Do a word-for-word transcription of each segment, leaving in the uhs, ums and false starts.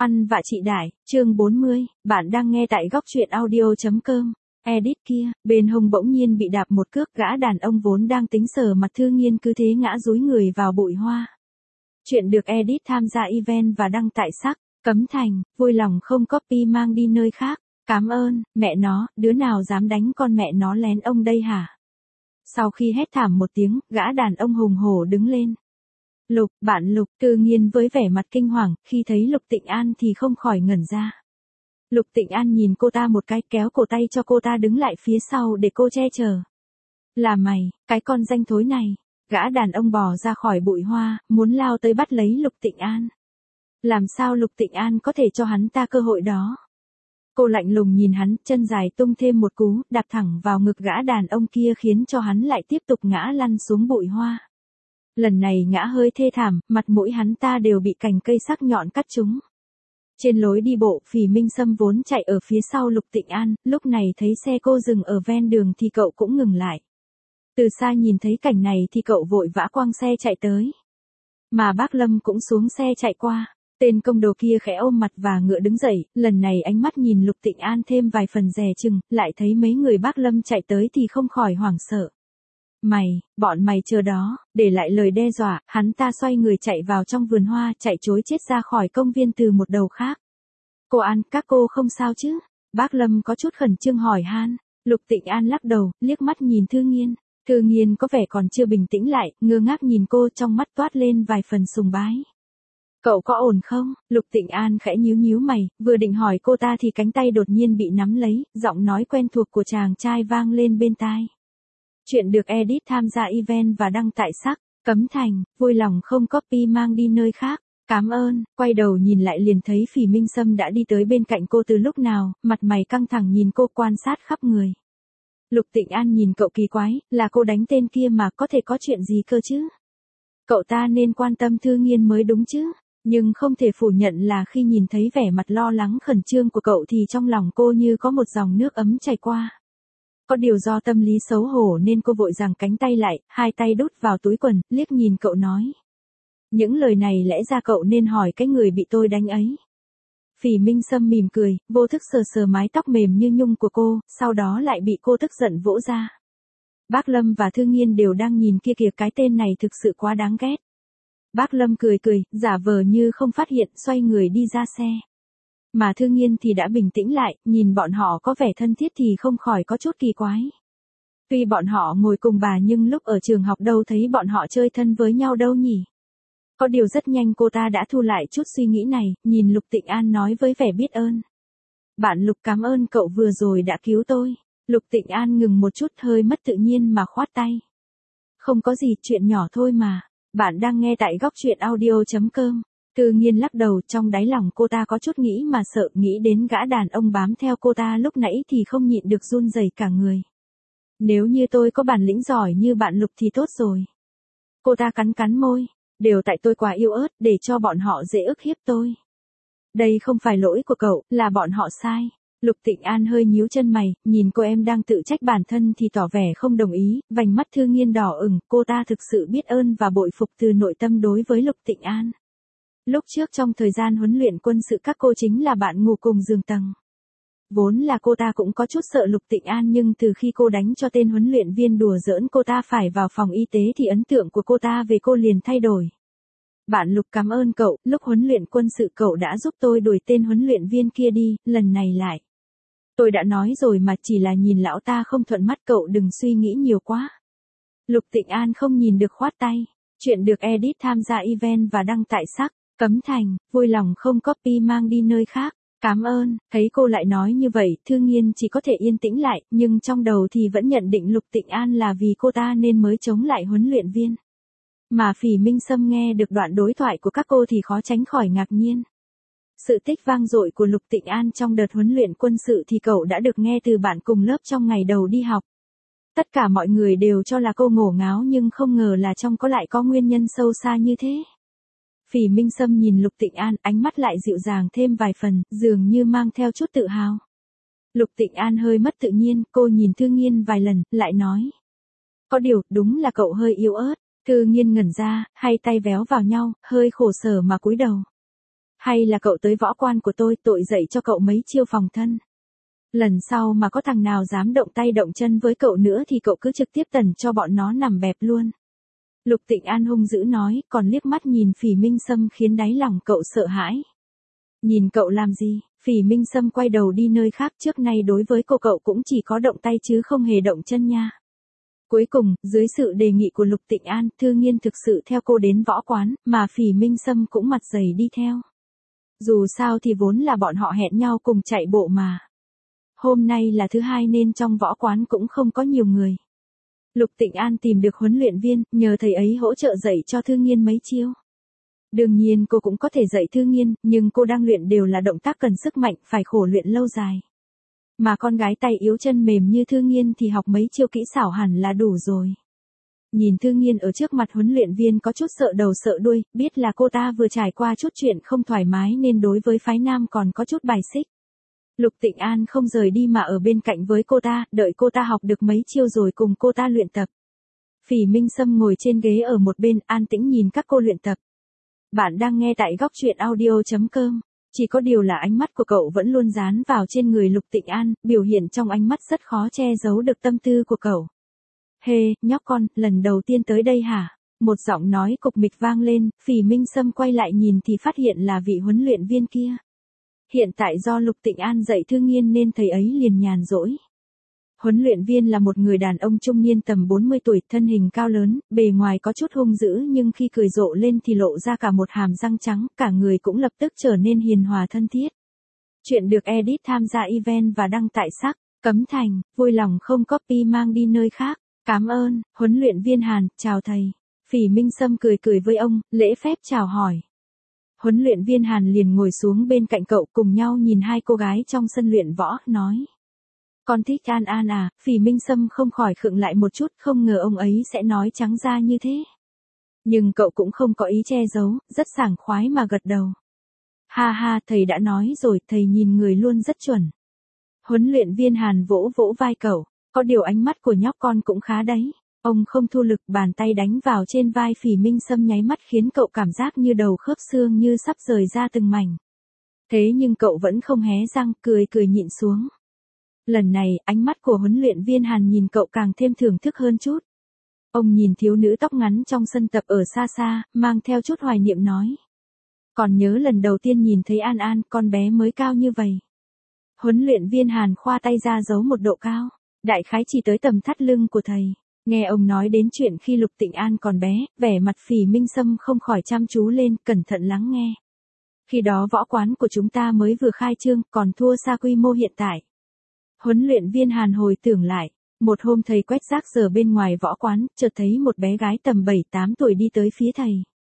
Ăn vạ chị Đại, chương bốn mươi, bạn đang nghe tại góc truyện audio.com. Edit kia, bên hông bỗng nhiên bị đạp một cước, gã đàn ông vốn đang tính sờ mặt Thư Nghiên cứ thế ngã dúi người vào bụi hoa. Chuyện được edit tham gia event và đăng tại sắc, Cấm Thành, vui lòng không copy mang đi nơi khác. Cám ơn, mẹ nó, đứa nào dám đánh con mẹ nó lén ông đây hả? Sau khi hét thảm một tiếng, gã đàn ông hùng hổ đứng lên. Lục, bạn Lục, Thư Nghiên với vẻ mặt kinh hoàng, khi thấy Lục Tịnh An thì không khỏi ngẩn ra. Lục Tịnh An nhìn cô ta một cái, kéo cổ tay cho cô ta đứng lại phía sau để cô che chở. Là mày, cái con danh thối này. Gã đàn ông bò ra khỏi bụi hoa, muốn lao tới bắt lấy Lục Tịnh An. Làm sao Lục Tịnh An có thể cho hắn ta cơ hội đó? Cô lạnh lùng nhìn hắn, chân dài tung thêm một cú, đạp thẳng vào ngực gã đàn ông kia khiến cho hắn lại tiếp tục ngã lăn xuống bụi hoa. Lần này ngã hơi thê thảm, mặt mũi hắn ta đều bị cành cây sắc nhọn cắt trúng. Trên lối đi bộ, Phỉ Minh Sâm vốn chạy ở phía sau Lục Tịnh An, lúc này thấy xe cô dừng ở ven đường thì cậu cũng ngừng lại. Từ xa nhìn thấy cảnh này thì cậu vội vã quăng xe chạy tới. Mà bác Lâm cũng xuống xe chạy qua. Tên công đồ kia khẽ ôm mặt và ngựa đứng dậy, lần này ánh mắt nhìn Lục Tịnh An thêm vài phần dè chừng, lại thấy mấy người bác Lâm chạy tới thì không khỏi hoảng sợ. Mày, bọn mày chờ đó, để lại lời đe dọa, hắn ta xoay người chạy vào trong vườn hoa, chạy trối chết ra khỏi công viên từ một đầu khác. Cô An, các cô không sao chứ? Bác Lâm có chút khẩn trương hỏi han. Lục Tịnh An lắc đầu, liếc mắt nhìn Thư Nghiên. Thư Nghiên có vẻ còn chưa bình tĩnh lại, ngơ ngác nhìn cô, trong mắt toát lên vài phần sùng bái. Cậu có ổn không? Lục Tịnh An khẽ nhíu nhíu mày, vừa định hỏi cô ta thì cánh tay đột nhiên bị nắm lấy, giọng nói quen thuộc của chàng trai vang lên bên tai. Chuyện được edit tham gia event và đăng tại sắc, Cấm Thành, vui lòng không copy mang đi nơi khác. Cám ơn. Quay đầu nhìn lại liền thấy Phỉ Minh Sâm đã đi tới bên cạnh cô từ lúc nào, mặt mày căng thẳng nhìn cô, quan sát khắp người. Lục Tịnh An nhìn cậu kỳ quái, là cô đánh tên kia mà, có thể có chuyện gì cơ chứ? Cậu ta nên quan tâm Thư Nghiên mới đúng chứ? Nhưng không thể phủ nhận là khi nhìn thấy vẻ mặt lo lắng khẩn trương của cậu thì trong lòng cô như có một dòng nước ấm chảy qua. Có điều do tâm lý xấu hổ nên cô vội giằng cánh tay lại, hai tay đút vào túi quần, liếc nhìn cậu nói. Những lời này lẽ ra cậu nên hỏi cái người bị tôi đánh ấy. Phỉ Minh Sâm mỉm cười, vô thức sờ sờ mái tóc mềm như nhung của cô, sau đó lại bị cô tức giận vỗ ra. Bác Lâm và Thư Nghiên đều đang nhìn kia kìa, cái tên này thực sự quá đáng ghét. Bác Lâm cười cười, giả vờ như không phát hiện, xoay người đi ra xe. Mà Thư Nghiên thì đã bình tĩnh lại, nhìn bọn họ có vẻ thân thiết thì không khỏi có chút kỳ quái. Tuy bọn họ ngồi cùng bà nhưng lúc ở trường học đâu thấy bọn họ chơi thân với nhau đâu nhỉ. Có điều rất nhanh cô ta đã thu lại chút suy nghĩ này, nhìn Lục Tịnh An nói với vẻ biết ơn. Bạn Lục, cảm ơn cậu vừa rồi đã cứu tôi. Lục Tịnh An ngừng một chút, hơi mất tự nhiên mà khoát tay. Không có gì, chuyện nhỏ thôi mà. Bạn đang nghe tại góc truyện audio.com. Thư Nghiên lắc đầu, trong đáy lòng cô ta có chút nghĩ mà sợ, nghĩ đến gã đàn ông bám theo cô ta lúc nãy thì không nhịn được run rẩy cả người. Nếu như tôi có bản lĩnh giỏi như bạn Lục thì tốt rồi. Cô ta cắn cắn môi, đều tại tôi quá yếu ớt để cho bọn họ dễ ức hiếp tôi. Đây không phải lỗi của cậu, là bọn họ sai. Lục Tịnh An hơi nhíu chân mày, nhìn cô em đang tự trách bản thân thì tỏ vẻ không đồng ý, vành mắt Thư Nghiên đỏ ửng, cô ta thực sự biết ơn và bội phục từ nội tâm đối với Lục Tịnh An. Lúc trước trong thời gian huấn luyện quân sự các cô chính là bạn ngủ cùng giường tầng. Vốn là cô ta cũng có chút sợ Lục Tịnh An nhưng từ khi cô đánh cho tên huấn luyện viên đùa giỡn cô ta phải vào phòng y tế thì ấn tượng của cô ta về cô liền thay đổi. Bạn Lục, cảm ơn cậu, lúc huấn luyện quân sự cậu đã giúp tôi đuổi tên huấn luyện viên kia đi, lần này lại. Tôi đã nói rồi mà, chỉ là nhìn lão ta không thuận mắt, cậu đừng suy nghĩ nhiều quá. Lục Tịnh An không nhìn được khoát tay. Chuyện được edit tham gia event và đăng tại sắc, Cấm Thành, vui lòng không copy mang đi nơi khác. Cảm ơn. Thấy cô lại nói như vậy, Thư Nghiên chỉ có thể yên tĩnh lại, nhưng trong đầu thì vẫn nhận định Lục Tịnh An là vì cô ta nên mới chống lại huấn luyện viên. Mà Phỉ Minh Sâm nghe được đoạn đối thoại của các cô thì khó tránh khỏi ngạc nhiên. Sự tích vang dội của Lục Tịnh An trong đợt huấn luyện quân sự thì cậu đã được nghe từ bạn cùng lớp trong ngày đầu đi học. Tất cả mọi người đều cho là cô ngổ ngáo nhưng không ngờ là trong có lại có nguyên nhân sâu xa như thế. Phỉ Minh Sâm nhìn Lục Tịnh An, ánh mắt lại dịu dàng thêm vài phần, dường như mang theo chút tự hào. Lục Tịnh An hơi mất tự nhiên, cô nhìn Thư Nghiên vài lần, lại nói. Có điều, đúng là cậu hơi yếu ớt. Thư Nghiên ngẩn ra, hai tay véo vào nhau, hơi khổ sở mà cúi đầu. Hay là cậu tới võ quan của tôi tội dạy cho cậu mấy chiêu phòng thân. Lần sau mà có thằng nào dám động tay động chân với cậu nữa thì cậu cứ trực tiếp tẩn cho bọn nó nằm bẹp luôn. Lục Tịnh An hung dữ nói, còn liếc mắt nhìn Phỉ Minh Sâm khiến đáy lòng cậu sợ hãi. Nhìn cậu làm gì? Phỉ Minh Sâm quay đầu đi nơi khác, trước nay đối với cô cậu cũng chỉ có động tay chứ không hề động chân nha. Cuối cùng, dưới sự đề nghị của Lục Tịnh An, Thư Nghiên thực sự theo cô đến võ quán, mà Phỉ Minh Sâm cũng mặt dày đi theo. Dù sao thì vốn là bọn họ hẹn nhau cùng chạy bộ mà. Hôm nay là thứ hai nên trong võ quán cũng không có nhiều người. Lục Tịnh An tìm được huấn luyện viên, nhờ thầy ấy hỗ trợ dạy cho Thư Nghiên mấy chiêu. Đương nhiên cô cũng có thể dạy Thư Nghiên, nhưng cô đang luyện đều là động tác cần sức mạnh, phải khổ luyện lâu dài. Mà con gái tay yếu chân mềm như Thư Nghiên thì học mấy chiêu kỹ xảo hẳn là đủ rồi. Nhìn Thư Nghiên ở trước mặt huấn luyện viên có chút sợ đầu sợ đuôi, biết là cô ta vừa trải qua chút chuyện không thoải mái nên đối với phái nam còn có chút bài xích. Lục Tịnh An không rời đi mà ở bên cạnh với cô ta, đợi cô ta học được mấy chiêu rồi cùng cô ta luyện tập. Phỉ Minh Sâm ngồi trên ghế ở một bên, an tĩnh nhìn các cô luyện tập. Bạn đang nghe tại góc truyện audio chấm com. Chỉ có điều là ánh mắt của cậu vẫn luôn dán vào trên người Lục Tịnh An, biểu hiện trong ánh mắt rất khó che giấu được tâm tư của cậu. Hê, hey, nhóc con, lần đầu tiên tới đây hả? Một giọng nói cục mịch vang lên, Phỉ Minh Sâm quay lại nhìn thì phát hiện là vị huấn luyện viên kia. Hiện tại do Lục Tịnh An dạy Thư Nghiên nên thầy ấy liền nhàn rỗi. Huấn luyện viên là một người đàn ông trung niên tầm bốn mươi tuổi, thân hình cao lớn, bề ngoài có chút hung dữ nhưng khi cười rộ lên thì lộ ra cả một hàm răng trắng, cả người cũng lập tức trở nên hiền hòa thân thiết. Chuyện được edit tham gia event và đăng tại sắc, Cấm Thành, vui lòng không copy mang đi nơi khác. Cảm ơn, huấn luyện viên Hàn, chào thầy. Phỉ Minh Sâm cười cười với ông, lễ phép chào hỏi. Huấn luyện viên Hàn liền ngồi xuống bên cạnh cậu cùng nhau nhìn hai cô gái trong sân luyện võ, nói. Con thích An An à? Phỉ Minh Sâm không khỏi khựng lại một chút, không ngờ ông ấy sẽ nói trắng ra như thế. Nhưng cậu cũng không có ý che giấu, rất sảng khoái mà gật đầu. Ha ha, thầy đã nói rồi, thầy nhìn người luôn rất chuẩn. Huấn luyện viên Hàn vỗ vỗ vai cậu, có điều ánh mắt của nhóc con cũng khá đấy. Ông không thu lực, bàn tay đánh vào trên vai Phỉ Minh Sâm nháy mắt khiến cậu cảm giác như đầu khớp xương như sắp rời ra từng mảnh. Thế nhưng cậu vẫn không hé răng, cười cười nhịn xuống. Lần này, ánh mắt của huấn luyện viên Hàn nhìn cậu càng thêm thưởng thức hơn chút. Ông nhìn thiếu nữ tóc ngắn trong sân tập ở xa xa, mang theo chút hoài niệm nói. Còn nhớ lần đầu tiên nhìn thấy An An, con bé mới cao như vậy. Huấn luyện viên Hàn khoa tay ra giấu một độ cao, đại khái chỉ tới tầm thắt lưng của thầy. Nghe ông nói đến chuyện khi Lục Tịnh An còn bé, vẻ mặt Phỉ Minh Sâm không khỏi chăm chú lên, cẩn thận lắng nghe. Khi đó võ quán của chúng ta mới vừa khai trương, còn thua xa quy mô hiện tại. Huấn luyện viên Hàn hồi tưởng lại, một hôm thầy quét rác giờ bên ngoài võ quán, chợt thấy một bé gái tầm bảy tám tuổi đi tới phía thầy.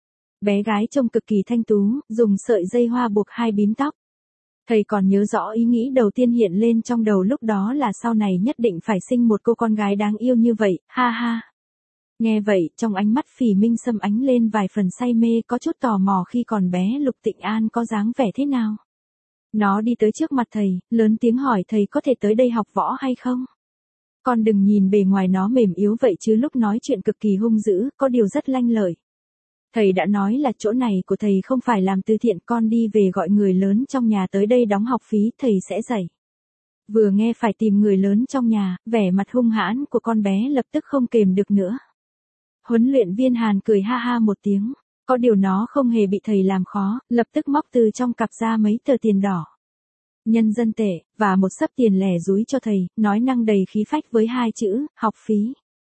Bé gái trông cực kỳ thanh tú, dùng sợi dây hoa buộc hai bím tóc. Thầy còn nhớ rõ ý nghĩ đầu tiên hiện lên trong đầu lúc đó là sau này nhất định phải sinh một cô con gái đáng yêu như vậy, ha ha. Nghe vậy, trong ánh mắt Phỉ Minh Sâm ánh lên vài phần say mê, có chút tò mò khi còn bé Lục Tịnh An có dáng vẻ thế nào. Nó đi tới trước mặt thầy, lớn tiếng hỏi thầy có thể tới đây học võ hay không? Con đừng nhìn bề ngoài nó mềm yếu vậy chứ lúc nói chuyện cực kỳ hung dữ, có điều rất lanh lợi. Thầy đã nói là chỗ này của thầy không phải làm từ thiện, con đi về gọi người lớn trong nhà tới đây đóng học phí, thầy sẽ dạy. Vừa nghe phải tìm người lớn trong nhà, vẻ mặt hung hãn của con bé lập tức không kềm được nữa. Huấn luyện viên Hàn cười ha ha một tiếng, có điều nó không hề bị thầy làm khó, lập tức móc từ trong cặp ra mấy tờ tiền đỏ. Nhân dân tệ, và một xấp tiền lẻ dúi cho thầy, nói năng đầy khí phách với hai chữ, học phí.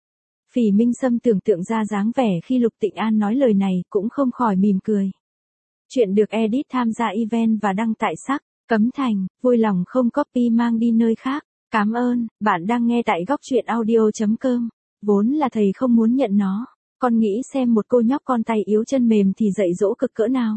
Phỉ Minh Sâm tưởng tượng ra dáng vẻ khi Lục Tịnh An nói lời này, cũng không khỏi mỉm cười. Chuyện được edit tham gia event và đăng tại sắc, Cấm Thành, vui lòng không copy mang đi nơi khác. Cảm ơn, bạn đang nghe tại góc truyện audio chấm com. Vốn là thầy không muốn nhận nó, con nghĩ xem một cô nhóc con tay yếu chân mềm thì dạy dỗ cực cỡ nào.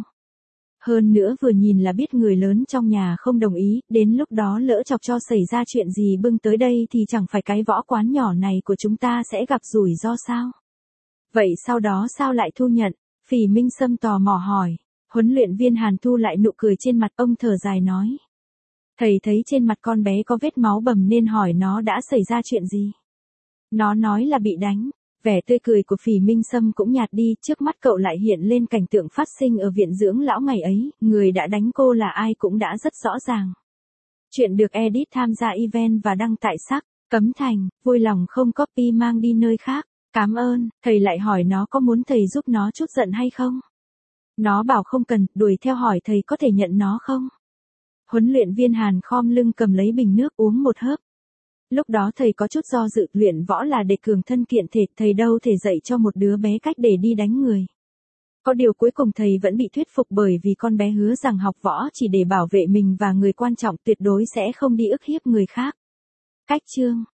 Hơn nữa vừa nhìn là biết người lớn trong nhà không đồng ý, đến lúc đó lỡ chọc cho xảy ra chuyện gì bưng tới đây thì chẳng phải cái võ quán nhỏ này của chúng ta sẽ gặp rủi ro sao? Vậy sau đó sao lại thu nhận? Phỉ Minh Sâm tò mò hỏi. Huấn luyện viên Hàn thu lại nụ cười trên mặt, ông thở dài nói. Thầy thấy trên mặt con bé có vết máu bầm nên hỏi nó đã xảy ra chuyện gì. Nó nói là bị đánh. Vẻ tươi cười của Phỉ Minh Sâm cũng nhạt đi, trước mắt cậu lại hiện lên cảnh tượng phát sinh ở viện dưỡng lão ngày ấy, người đã đánh cô là ai cũng đã rất rõ ràng. Chuyện được edit tham gia event và đăng tại sắc, Cấm Thành, vui lòng không copy mang đi nơi khác. Cảm ơn, thầy lại hỏi nó có muốn thầy giúp nó chút giận hay không? Nó bảo không cần, đuổi theo hỏi thầy có thể nhận nó không? Huấn luyện viên Hàn khom lưng cầm lấy bình nước uống một hớp. Lúc đó thầy có chút do dự, luyện võ là để cường thân kiện thể, thầy đâu thể dạy cho một đứa bé cách để đi đánh người. Có điều cuối cùng thầy vẫn bị thuyết phục bởi vì con bé hứa rằng học võ chỉ để bảo vệ mình và người quan trọng, tuyệt đối sẽ không đi ức hiếp người khác. Cách chương